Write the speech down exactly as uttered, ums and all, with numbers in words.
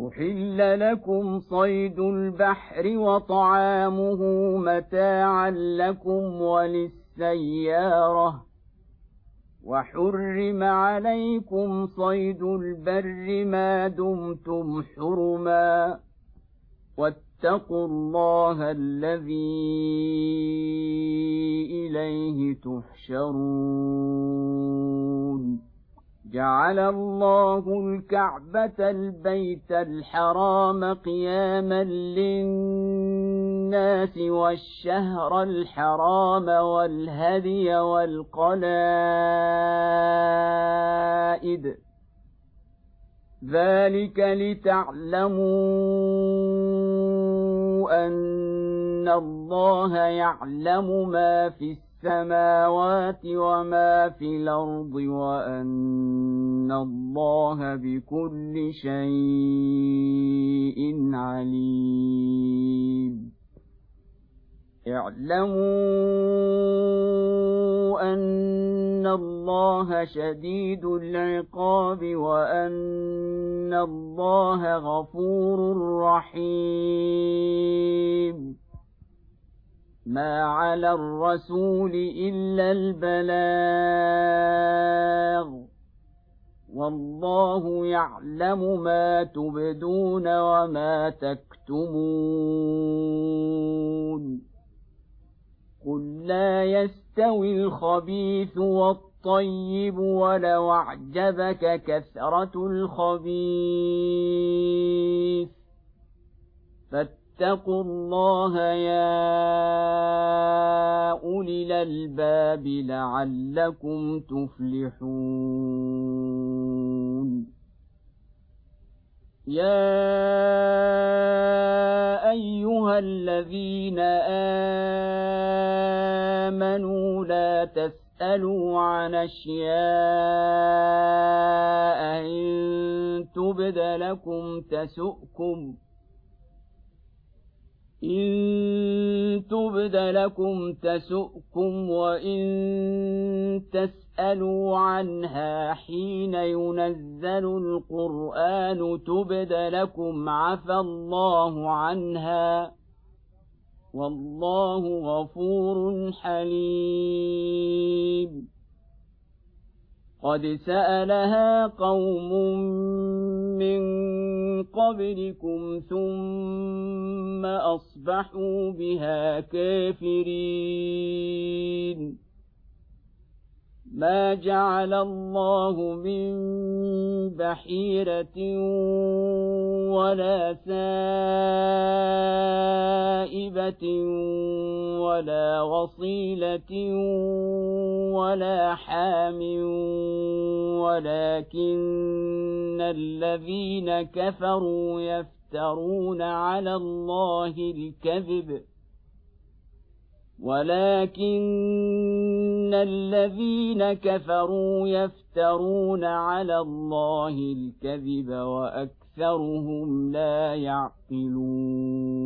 أحل لكم صيد البحر وطعامه متاعا لكم وللسيارة وحرم عليكم صيد البر ما دمتم حرما واتقوا الله الذي إليه تحشرون جعل الله الكعبة البيت الحرام قياما للناس والشهر الحرام والهدي والقلائد ذلك لتعلموا أن الله يعلم ما في السماوات وما في الأرض وأن الله بكل شيء عليم اعلموا أن الله شديد العقاب وأن الله غفور رحيم ما على الرسول إلا البلاغ والله يعلم ما تبدون وما تكتمون قل لا يستوي الخبيث والطيب ولو أعجبك كثرة الخبيث فاتقوا الله يا أولي الألباب لعلكم تفلحون يا أيها الذين آمنوا لا تسألوا عن أشياء إن تبد لكم تسؤكم إن تبد لكم تسؤكم وإن تسألوا عنها حين ينزل القرآن تبد لكم عفى الله عنها والله غفور حليم قد سألها قوم من قبلكم ثم أصبحوا بها كافرين ما جعل الله من بحيرة ولا سائبة ولا وصيلة ولا حام ولكن الذين كفروا يفترون على الله الكذب ولكن الذين كفروا يفترون على الله الكذب وأكثرهم لا يعقلون